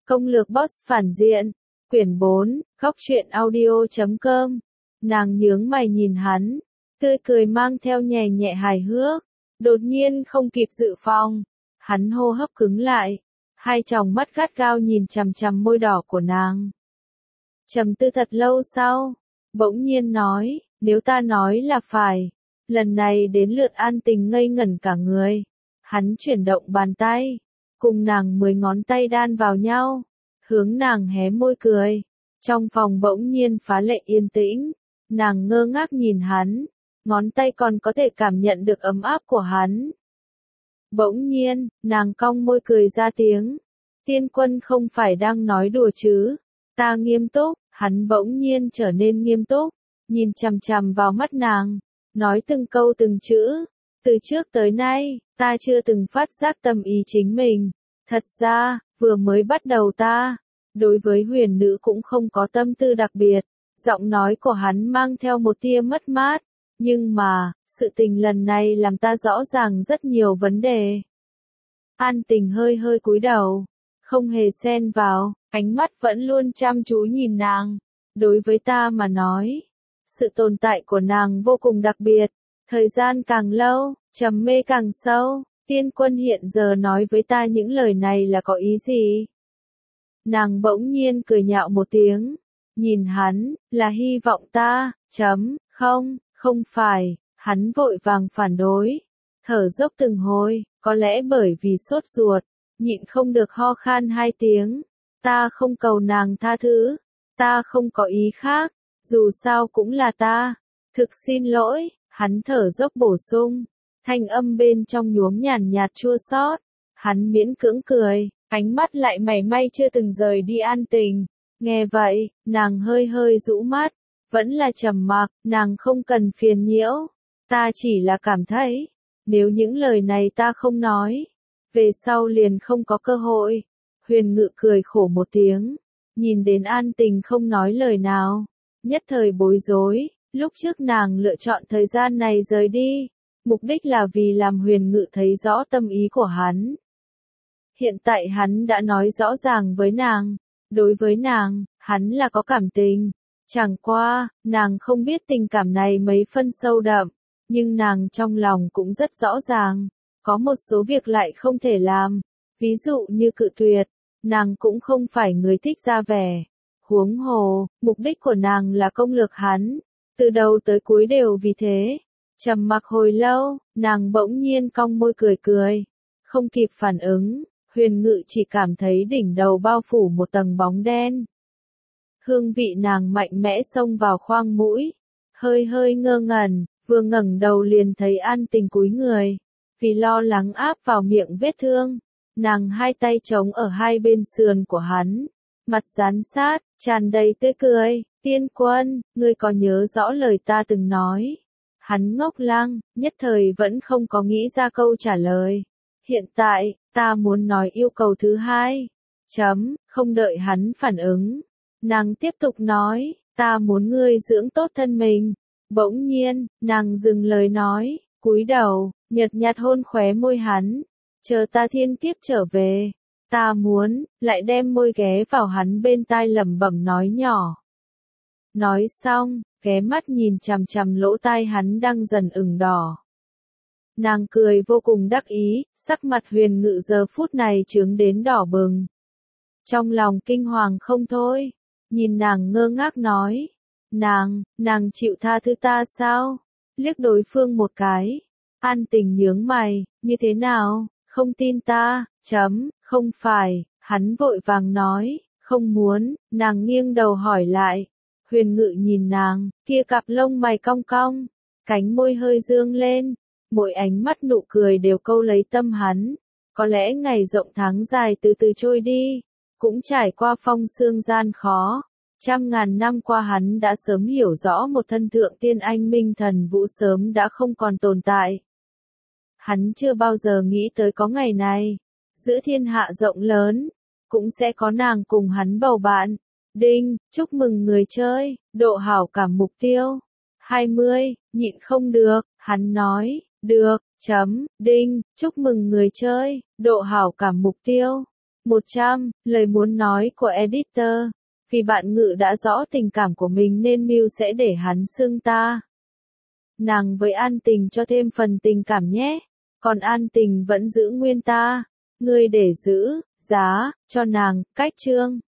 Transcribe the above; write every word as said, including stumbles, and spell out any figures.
Công lược boss phản diện. Quyển bốn, góc truyện audio chấm com. Nàng nhướng mày nhìn hắn, tươi cười mang theo nhẹ nhẹ hài hước. Đột nhiên không kịp dự phòng, hắn hô hấp cứng lại, hai tròng mắt gắt gao nhìn chằm chằm môi đỏ của nàng. Trầm tư thật lâu sau, bỗng nhiên nói, nếu ta nói là phải. Lần này đến lượt An Tình ngây ngẩn cả người. Hắn chuyển động bàn tay, cùng nàng mười ngón tay đan vào nhau, hướng nàng hé môi cười. Trong phòng bỗng nhiên phá lệ yên tĩnh, nàng ngơ ngác nhìn hắn, ngón tay còn có thể cảm nhận được ấm áp của hắn. Bỗng nhiên, nàng cong môi cười ra tiếng. Tiên Quân không phải đang nói đùa chứ? Ta nghiêm túc. Hắn bỗng nhiên trở nên nghiêm túc, nhìn chằm chằm vào mắt nàng, nói từng câu từng chữ. Từ trước tới nay, ta chưa từng phát giác tâm ý chính mình. Thật ra, vừa mới bắt đầu ta, đối với huyền nữ cũng không có tâm tư đặc biệt. Giọng nói của hắn mang theo một tia mất mát. Nhưng mà, sự tình lần này làm ta rõ ràng rất nhiều vấn đề. An Tình hơi hơi cúi đầu, không hề xen vào, ánh mắt vẫn luôn chăm chú nhìn nàng. Đối với ta mà nói, sự tồn tại của nàng vô cùng đặc biệt. Thời gian càng lâu, trầm mê càng sâu. Tiên Quân hiện giờ nói với ta những lời này là có ý gì? Nàng bỗng nhiên cười nhạo một tiếng, nhìn hắn, là hy vọng ta, chấm, không, không phải. Hắn vội vàng phản đối, thở dốc từng hồi, có lẽ bởi vì sốt ruột, nhịn không được ho khan hai tiếng. Ta không cầu nàng tha thứ, ta không có ý khác, dù sao cũng là ta. Thực xin lỗi, hắn thở dốc bổ sung, thanh âm bên trong nhuốm nhàn nhạt chua xót. Hắn miễn cưỡng cười, ánh mắt lại mảy may chưa từng rời đi An Tình. Nghe vậy, nàng hơi hơi rũ mắt, vẫn là trầm mặc. Nàng không cần phiền nhiễu, ta chỉ là cảm thấy, nếu những lời này ta không nói, về sau liền không có cơ hội. Huyền Ngự cười khổ một tiếng, nhìn đến An Tình không nói lời nào, nhất thời bối rối. Lúc trước nàng lựa chọn thời gian này rời đi, mục đích là vì làm Huyền Ngự thấy rõ tâm ý của hắn. Hiện tại hắn đã nói rõ ràng với nàng, đối với nàng, hắn là có cảm tình. Chẳng qua, nàng không biết tình cảm này mấy phân sâu đậm, nhưng nàng trong lòng cũng rất rõ ràng, có một số việc lại không thể làm, ví dụ như cự tuyệt. Nàng cũng không phải người thích ra vẻ. Huống hồ, mục đích của nàng là công lược hắn, từ đầu tới cuối đều vì thế. Trầm mặc hồi lâu, nàng bỗng nhiên cong môi cười cười, không kịp phản ứng. Huyền Ngự chỉ cảm thấy đỉnh đầu bao phủ một tầng bóng đen. Hương vị nàng mạnh mẽ xông vào khoang mũi, hơi hơi ngơ ngẩn, vừa ngẩng đầu liền thấy An Tình cúi người, vì lo lắng áp vào miệng vết thương. Nàng hai tay chống ở hai bên sườn của hắn, mặt dán sát, tràn đầy tươi cười. Tiên Quân, ngươi có nhớ rõ lời ta từng nói? Hắn ngốc lăng, nhất thời vẫn không có nghĩ ra câu trả lời. Hiện tại, ta muốn nói yêu cầu thứ hai. Chấm, không đợi hắn phản ứng. Nàng tiếp tục nói, ta muốn ngươi dưỡng tốt thân mình. Bỗng nhiên, nàng dừng lời nói, cúi đầu, nhợt nhạt hôn khóe môi hắn. Chờ ta thiên kiếp trở về, ta muốn, lại đem môi ghé vào hắn bên tai lẩm bẩm nói nhỏ. Nói xong, ghé mắt nhìn chằm chằm lỗ tai hắn đang dần ửng đỏ. Nàng cười vô cùng đắc ý, sắc mặt Huyền Ngự giờ phút này chướng đến đỏ bừng. Trong lòng kinh hoàng không thôi, nhìn nàng ngơ ngác nói, nàng, nàng chịu tha thứ ta sao? Liếc đối phương một cái, An Tình nhướng mày, như thế nào? Không tin ta, chấm, không phải. Hắn vội vàng nói, không muốn. Nàng nghiêng đầu hỏi lại. Huyền Ngự nhìn nàng, kia cặp lông mày cong cong, cánh môi hơi dương lên, mỗi ánh mắt nụ cười đều câu lấy tâm hắn. Có lẽ ngày rộng tháng dài từ từ trôi đi, cũng trải qua phong sương gian khó. Trăm ngàn năm qua hắn đã sớm hiểu rõ một thân thượng tiên anh minh thần vũ sớm đã không còn tồn tại. Hắn chưa bao giờ nghĩ tới có ngày này, giữa thiên hạ rộng lớn, cũng sẽ có nàng cùng hắn bầu bạn. Đinh, chúc mừng người chơi, độ hảo cảm mục tiêu. hai mươi, nhịn không được, hắn nói, được, chấm, đinh, chúc mừng người chơi, độ hảo cảm mục tiêu. một trăm. Lời muốn nói của editor. Vì bạn Ngự đã rõ tình cảm của mình nên Mưu sẽ để hắn xưng ta. Nàng với An Tình cho thêm phần tình cảm nhé. Còn An Tình vẫn giữ nguyên ta. Ngươi để giữ, giá, cho nàng, cách chương.